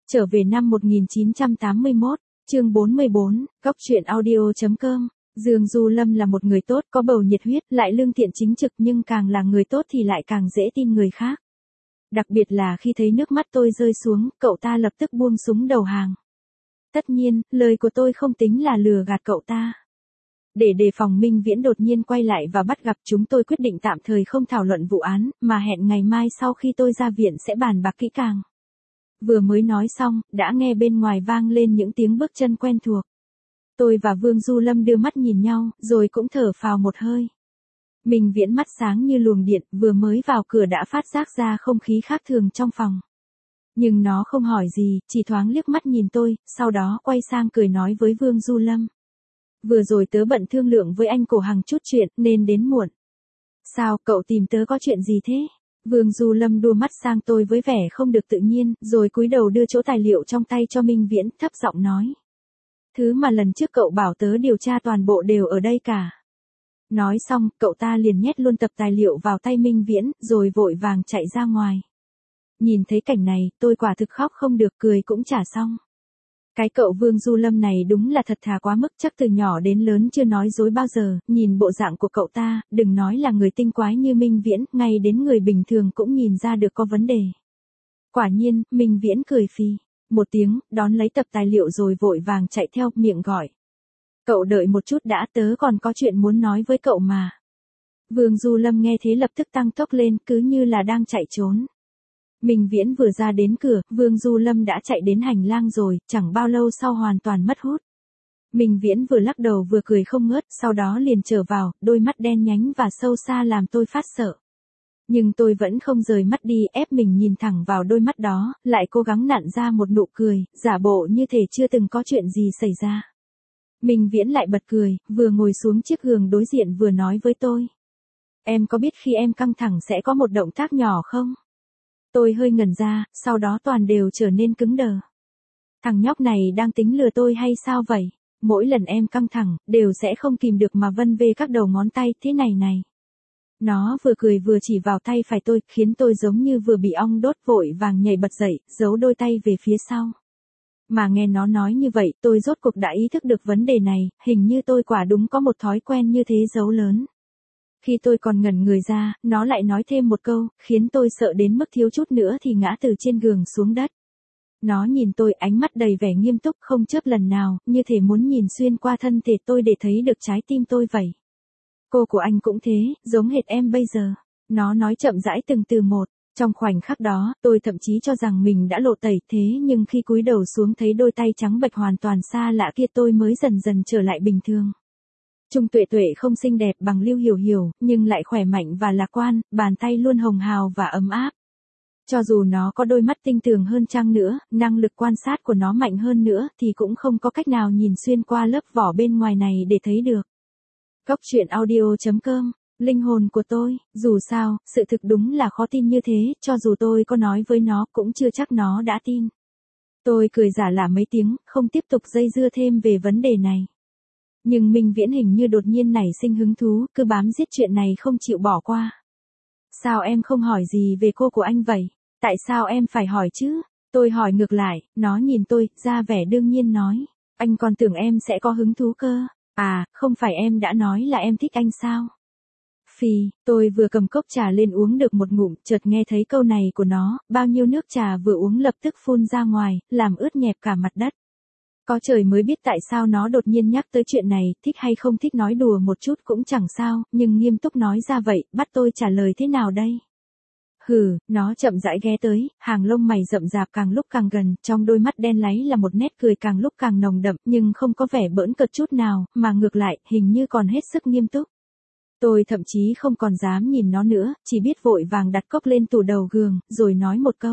Trở về năm 1981, chương 44, góc truyện audio.com. Dương Du Lâm là một người tốt, có bầu nhiệt huyết, lại lương thiện chính trực, nhưng càng là người tốt thì lại càng dễ tin người khác. Đặc biệt là khi thấy nước mắt tôi rơi xuống, cậu ta lập tức buông súng đầu hàng. Tất nhiên, lời của tôi không tính là lừa gạt cậu ta. Để đề phòng Minh Viễn đột nhiên quay lại và bắt gặp, chúng tôi quyết định tạm thời không thảo luận vụ án, mà hẹn ngày mai sau khi tôi ra viện sẽ bàn bạc kỹ càng. Vừa mới nói xong, đã nghe bên ngoài vang lên những tiếng bước chân quen thuộc. Tôi và Vương Du Lâm đưa mắt nhìn nhau, rồi cũng thở phào một hơi. Minh Viễn mắt sáng như luồng điện, vừa mới vào cửa đã phát giác ra không khí khác thường trong phòng. Nhưng nó không hỏi gì, chỉ thoáng liếc mắt nhìn tôi, sau đó quay sang cười nói với Vương Du Lâm. Vừa rồi tớ bận thương lượng với anh Cổ Hằng chút chuyện, nên đến muộn. Sao, cậu tìm tớ có chuyện gì thế? Vương Du Lâm đua mắt sang tôi với vẻ không được tự nhiên, rồi cúi đầu đưa chỗ tài liệu trong tay cho Minh Viễn, thấp giọng nói. Thứ mà lần trước cậu bảo tớ điều tra toàn bộ đều ở đây cả. Nói xong, cậu ta liền nhét luôn tập tài liệu vào tay Minh Viễn, rồi vội vàng chạy ra ngoài. Nhìn thấy cảnh này, tôi quả thực khóc không được, cười cũng chả xong. Cái cậu Vương Du Lâm này đúng là thật thà quá mức, chắc từ nhỏ đến lớn chưa nói dối bao giờ, nhìn bộ dạng của cậu ta, đừng nói là người tinh quái như Minh Viễn, ngay đến người bình thường cũng nhìn ra được có vấn đề. Quả nhiên, Minh Viễn cười phì một tiếng, đón lấy tập tài liệu rồi vội vàng chạy theo, miệng gọi. Cậu đợi một chút đã, tớ còn có chuyện muốn nói với cậu mà. Vương Du Lâm nghe thế lập tức tăng tốc lên, cứ như là đang chạy trốn. Minh Viễn vừa ra đến cửa, Vương Du Lâm đã chạy đến hành lang rồi, chẳng bao lâu sau hoàn toàn mất hút. Minh Viễn vừa lắc đầu vừa cười không ngớt, sau đó liền trở vào, đôi mắt đen nhánh và sâu xa làm tôi phát sợ. Nhưng tôi vẫn không rời mắt đi, ép mình nhìn thẳng vào đôi mắt đó, lại cố gắng nặn ra một nụ cười, giả bộ như thể chưa từng có chuyện gì xảy ra. Minh Viễn lại bật cười, vừa ngồi xuống chiếc giường đối diện vừa nói với tôi. Em có biết khi em căng thẳng sẽ có một động tác nhỏ không? Tôi hơi ngẩn ra, sau đó toàn đều trở nên cứng đờ. Thằng nhóc này đang tính lừa tôi hay sao vậy? Mỗi lần em căng thẳng, đều sẽ không kìm được mà vân vê các đầu ngón tay thế này này. Nó vừa cười vừa chỉ vào tay phải tôi, khiến tôi giống như vừa bị ong đốt, vội vàng nhảy bật dậy, giấu đôi tay về phía sau. Mà nghe nó nói như vậy, tôi rốt cuộc đã ý thức được vấn đề này, hình như tôi quả đúng có một thói quen như thế giấu lớn. Khi tôi còn ngẩn người ra, nó lại nói thêm một câu, khiến tôi sợ đến mức thiếu chút nữa thì ngã từ trên giường xuống đất. Nó nhìn tôi, ánh mắt đầy vẻ nghiêm túc, không chớp lần nào, như thể muốn nhìn xuyên qua thân thể tôi để thấy được trái tim tôi vậy. Cô của anh cũng thế, giống hệt em bây giờ. Nó nói chậm rãi từng từ một. Trong khoảnh khắc đó, tôi thậm chí cho rằng mình đã lộ tẩy, thế nhưng khi cúi đầu xuống thấy đôi tay trắng bệch hoàn toàn xa lạ kia, tôi mới dần dần trở lại bình thường. Trung Tuệ Tuệ không xinh đẹp bằng Lưu Hiểu Hiểu, nhưng lại khỏe mạnh và lạc quan, bàn tay luôn hồng hào và ấm áp. Cho dù nó có đôi mắt tinh tường hơn chăng nữa, năng lực quan sát của nó mạnh hơn nữa, thì cũng không có cách nào nhìn xuyên qua lớp vỏ bên ngoài này để thấy được. Góc truyện audio.com, linh hồn của tôi, dù sao, sự thực đúng là khó tin như thế, cho dù tôi có nói với nó cũng chưa chắc nó đã tin. Tôi cười giả lả mấy tiếng, không tiếp tục dây dưa thêm về vấn đề này. Nhưng Minh Viễn hình như đột nhiên nảy sinh hứng thú, cứ bám giết chuyện này không chịu bỏ qua. Sao em không hỏi gì về cô của anh vậy? Tại sao em phải hỏi chứ? Tôi hỏi ngược lại, nó nhìn tôi, ra vẻ đương nhiên nói. Anh còn tưởng em sẽ có hứng thú cơ. À, không phải em đã nói là em thích anh sao? Phì, tôi vừa cầm cốc trà lên uống được một ngụm, chợt nghe thấy câu này của nó, bao nhiêu nước trà vừa uống lập tức phun ra ngoài, làm ướt nhẹp cả mặt đất. Có trời mới biết tại sao nó đột nhiên nhắc tới chuyện này, thích hay không thích nói đùa một chút cũng chẳng sao, nhưng nghiêm túc nói ra vậy, bắt tôi trả lời thế nào đây? Hừ, nó chậm rãi ghé tới, hàng lông mày rậm rạp càng lúc càng gần, trong đôi mắt đen láy là một nét cười càng lúc càng nồng đậm, nhưng không có vẻ bỡn cợt chút nào, mà ngược lại, hình như còn hết sức nghiêm túc. Tôi thậm chí không còn dám nhìn nó nữa, chỉ biết vội vàng đặt cốc lên tủ đầu giường, rồi nói một câu.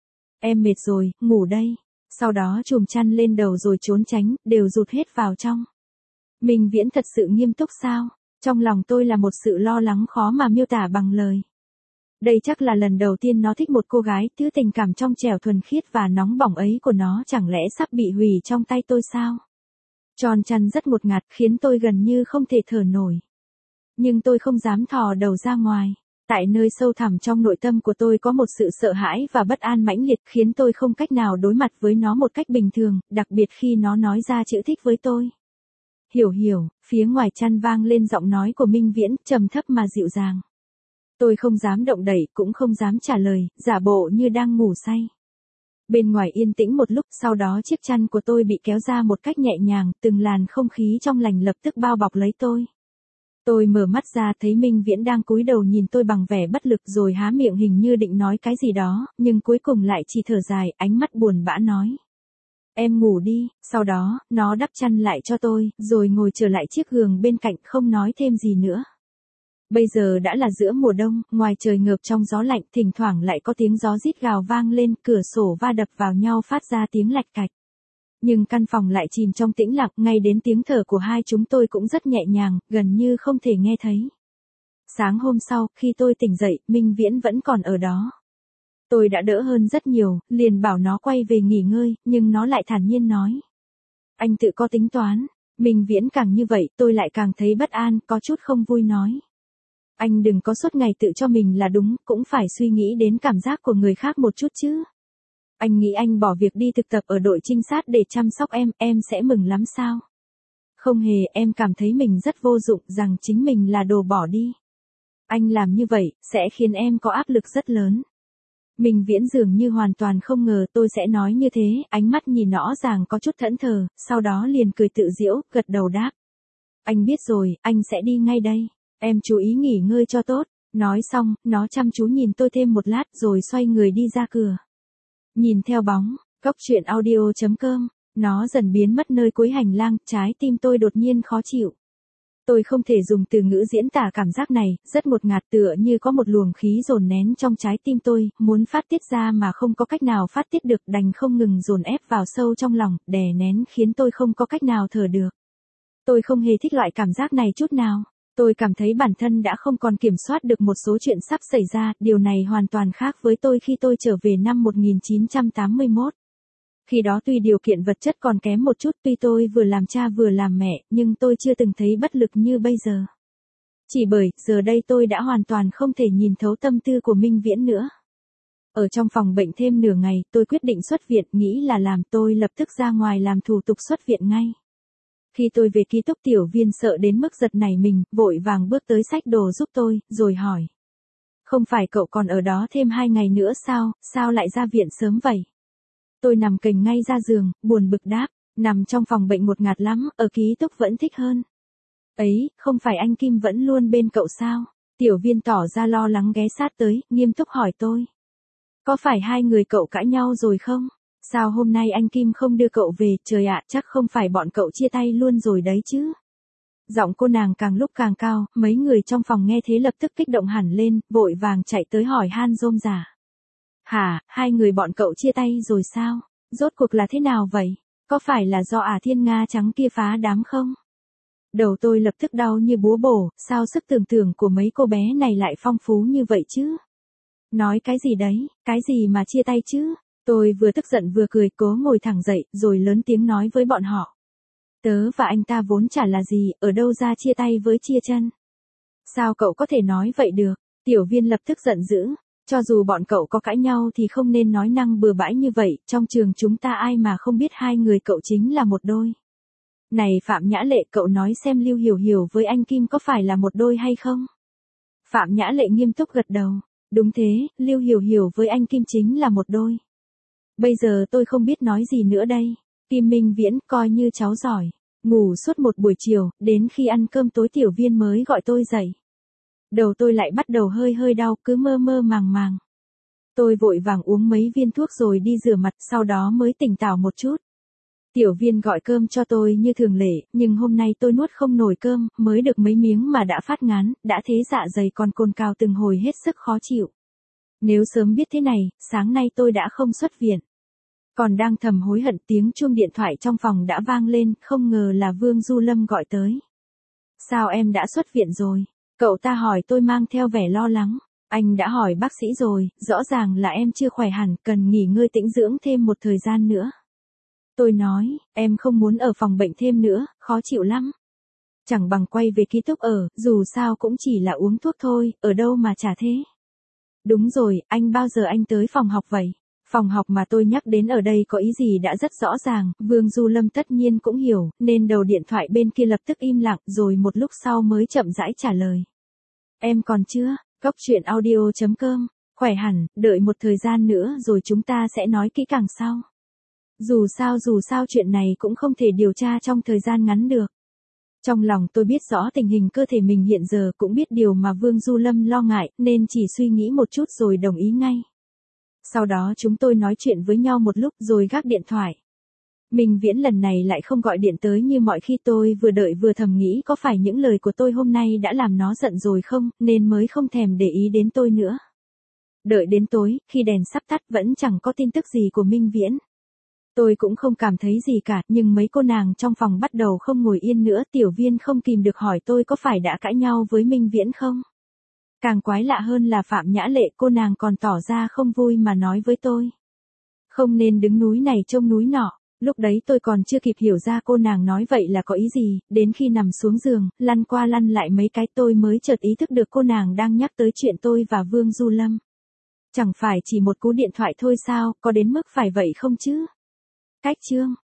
Em mệt rồi, ngủ đây. Sau đó chùm chăn lên đầu rồi trốn tránh, đều rụt hết vào trong. Minh Viễn thật sự nghiêm túc sao? Trong lòng tôi là một sự lo lắng khó mà miêu tả bằng lời. Đây chắc là lần đầu tiên nó thích một cô gái, thứ tình cảm trong trẻo thuần khiết và nóng bỏng ấy của nó chẳng lẽ sắp bị hủy trong tay tôi sao? Tròn chăn rất ngột ngạt khiến tôi gần như không thể thở nổi. Nhưng tôi không dám thò đầu ra ngoài. Tại nơi sâu thẳm trong nội tâm của tôi có một sự sợ hãi và bất an mãnh liệt khiến tôi không cách nào đối mặt với nó một cách bình thường, đặc biệt khi nó nói ra chữ thích với tôi. Hiểu hiểu, phía ngoài chăn vang lên giọng nói của Minh Viễn, trầm thấp mà dịu dàng. Tôi không dám động đậy, cũng không dám trả lời, giả bộ như đang ngủ say. Bên ngoài yên tĩnh một lúc, sau đó chiếc chăn của tôi bị kéo ra một cách nhẹ nhàng, từng làn không khí trong lành lập tức bao bọc lấy tôi. Tôi mở mắt ra thấy Minh Viễn đang cúi đầu nhìn tôi bằng vẻ bất lực rồi há miệng hình như định nói cái gì đó, nhưng cuối cùng lại chỉ thở dài, ánh mắt buồn bã nói. Em ngủ đi, sau đó, nó đắp chăn lại cho tôi, rồi ngồi trở lại chiếc giường bên cạnh không nói thêm gì nữa. Bây giờ đã là giữa mùa đông, ngoài trời ngợp trong gió lạnh, thỉnh thoảng lại có tiếng gió rít gào vang lên, cửa sổ va đập vào nhau phát ra tiếng lạch cạch. Nhưng căn phòng lại chìm trong tĩnh lặng, ngay đến tiếng thở của hai chúng tôi cũng rất nhẹ nhàng, gần như không thể nghe thấy. Sáng hôm sau, khi tôi tỉnh dậy, Minh Viễn vẫn còn ở đó. Tôi đã đỡ hơn rất nhiều, liền bảo nó quay về nghỉ ngơi, nhưng nó lại thản nhiên nói. Anh tự có tính toán. Minh Viễn càng như vậy, tôi lại càng thấy bất an, có chút không vui nói. Anh đừng có suốt ngày tự cho mình là đúng, cũng phải suy nghĩ đến cảm giác của người khác một chút chứ. Anh nghĩ anh bỏ việc đi thực tập ở đội trinh sát để chăm sóc em sẽ mừng lắm sao? Không hề, em cảm thấy mình rất vô dụng, rằng chính mình là đồ bỏ đi. Anh làm như vậy, sẽ khiến em có áp lực rất lớn. Minh Viễn dường như hoàn toàn không ngờ tôi sẽ nói như thế, ánh mắt nhìn rõ ràng có chút thẫn thờ, sau đó liền cười tự giễu, gật đầu đáp. Anh biết rồi, anh sẽ đi ngay đây. Em chú ý nghỉ ngơi cho tốt. Nói xong, nó chăm chú nhìn tôi thêm một lát rồi xoay người đi ra cửa. Nhìn theo bóng, Cốc Truyện Audio.com, nó dần biến mất nơi cuối hành lang, trái tim tôi đột nhiên khó chịu. Tôi không thể dùng từ ngữ diễn tả cảm giác này, rất ngột ngạt tựa như có một luồng khí dồn nén trong trái tim tôi, muốn phát tiết ra mà không có cách nào phát tiết được, đành không ngừng dồn ép vào sâu trong lòng, đè nén khiến tôi không có cách nào thở được. Tôi không hề thích loại cảm giác này chút nào. Tôi cảm thấy bản thân đã không còn kiểm soát được một số chuyện sắp xảy ra, điều này hoàn toàn khác với tôi khi tôi trở về năm 1981. Khi đó tuy điều kiện vật chất còn kém một chút, tuy tôi vừa làm cha vừa làm mẹ, nhưng tôi chưa từng thấy bất lực như bây giờ. Chỉ bởi, giờ đây tôi đã hoàn toàn không thể nhìn thấu tâm tư của Minh Viễn nữa. Ở trong phòng bệnh thêm nửa ngày, tôi quyết định xuất viện, nghĩ là làm, tôi lập tức ra ngoài làm thủ tục xuất viện ngay. Khi tôi về ký túc, Tiểu Viên sợ đến mức giật nảy mình, vội vàng bước tới xách đồ giúp tôi, rồi hỏi. Không phải cậu còn ở đó thêm 2 ngày nữa sao lại ra viện sớm vậy? Tôi nằm kềnh ngay ra giường, buồn bực đáp, nằm trong phòng bệnh ngột ngạt lắm, ở ký túc vẫn thích hơn. Ấy, không phải anh Kim vẫn luôn bên cậu sao? Tiểu Viên tỏ ra lo lắng ghé sát tới, nghiêm túc hỏi tôi. Có phải hai người cậu cãi nhau rồi không? Sao hôm nay anh Kim không đưa cậu về, trời ạ, chắc không phải bọn cậu chia tay luôn rồi đấy chứ. Giọng cô nàng càng lúc càng cao, mấy người trong phòng nghe thế lập tức kích động hẳn lên, vội vàng chạy tới hỏi han rôm rả. Hả, hai người bọn cậu chia tay rồi sao? Rốt cuộc là thế nào vậy? Có phải là do Thiên Nga trắng kia phá đám không? Đầu tôi lập tức đau như búa bổ, sao sức tưởng tượng của mấy cô bé này lại phong phú như vậy chứ? Nói cái gì đấy, cái gì mà chia tay chứ? Tôi vừa tức giận vừa cười, cố ngồi thẳng dậy, rồi lớn tiếng nói với bọn họ. Tớ và anh ta vốn chả là gì, ở đâu ra chia tay với chia chân. Sao cậu có thể nói vậy được? Tiểu Viên lập tức giận dữ. Cho dù bọn cậu có cãi nhau thì không nên nói năng bừa bãi như vậy, trong trường chúng ta ai mà không biết hai người cậu chính là một đôi. Này Phạm Nhã Lệ, cậu nói xem Lưu Hiểu Hiểu với anh Kim có phải là một đôi hay không? Phạm Nhã Lệ nghiêm túc gật đầu. Đúng thế, Lưu Hiểu Hiểu với anh Kim chính là một đôi. Bây giờ tôi không biết nói gì nữa đây. Kim Minh Viễn, coi như cháu giỏi. Ngủ suốt một buổi chiều, đến khi ăn cơm tối Tiểu Viên mới gọi tôi dậy. Đầu tôi lại bắt đầu hơi đau, cứ mơ mơ màng màng. Tôi vội vàng uống mấy viên thuốc rồi đi rửa mặt, sau đó mới tỉnh táo một chút. Tiểu Viên gọi cơm cho tôi như thường lệ, nhưng hôm nay tôi nuốt không nổi cơm, mới được mấy miếng mà đã phát ngán, đã thế dạ dày còn cồn cào từng hồi hết sức khó chịu. Nếu sớm biết thế này, sáng nay tôi đã không xuất viện. Còn đang thầm hối hận, tiếng chuông điện thoại trong phòng đã vang lên, không ngờ là Vương Du Lâm gọi tới. Sao em đã xuất viện rồi? Cậu ta hỏi tôi mang theo vẻ lo lắng. Anh đã hỏi bác sĩ rồi, rõ ràng là em chưa khỏe hẳn, cần nghỉ ngơi tĩnh dưỡng thêm một thời gian nữa. Tôi nói, em không muốn ở phòng bệnh thêm nữa, khó chịu lắm. Chẳng bằng quay về ký túc ở, dù sao cũng chỉ là uống thuốc thôi, ở đâu mà chả thế. Đúng rồi, anh bao giờ anh tới phòng học vậy? Phòng học mà tôi nhắc đến ở đây có ý gì đã rất rõ ràng, Vương Du Lâm tất nhiên cũng hiểu, nên đầu điện thoại bên kia lập tức im lặng rồi một lúc sau mới chậm rãi trả lời. Em còn chưa, Cốc truyện audio.com, khỏe hẳn, đợi một thời gian nữa rồi chúng ta sẽ nói kỹ càng sau. Dù sao chuyện này cũng không thể điều tra trong thời gian ngắn được. Trong lòng tôi biết rõ tình hình cơ thể mình hiện giờ cũng biết điều mà Vương Du Lâm lo ngại nên chỉ suy nghĩ một chút rồi đồng ý ngay. Sau đó chúng tôi nói chuyện với nhau một lúc rồi gác điện thoại. Minh Viễn lần này lại không gọi điện tới như mọi khi, tôi vừa đợi vừa thầm nghĩ có phải những lời của tôi hôm nay đã làm nó giận rồi không, nên mới không thèm để ý đến tôi nữa. Đợi đến tối, khi đèn sắp tắt vẫn chẳng có tin tức gì của Minh Viễn. Tôi cũng không cảm thấy gì cả, nhưng mấy cô nàng trong phòng bắt đầu không ngồi yên nữa, Tiểu Viên không kìm được hỏi tôi có phải đã cãi nhau với Minh Viễn không. Càng quái lạ hơn là Phạm Nhã Lệ, cô nàng còn tỏ ra không vui mà nói với tôi. Không nên đứng núi này trông núi nọ. Lúc đấy tôi còn chưa kịp hiểu ra cô nàng nói vậy là có ý gì, đến khi nằm xuống giường, lăn qua lăn lại mấy cái tôi mới chợt ý thức được cô nàng đang nhắc tới chuyện tôi và Vương Du Lâm. Chẳng phải chỉ một cú điện thoại thôi sao, có đến mức phải vậy không chứ? Cách chương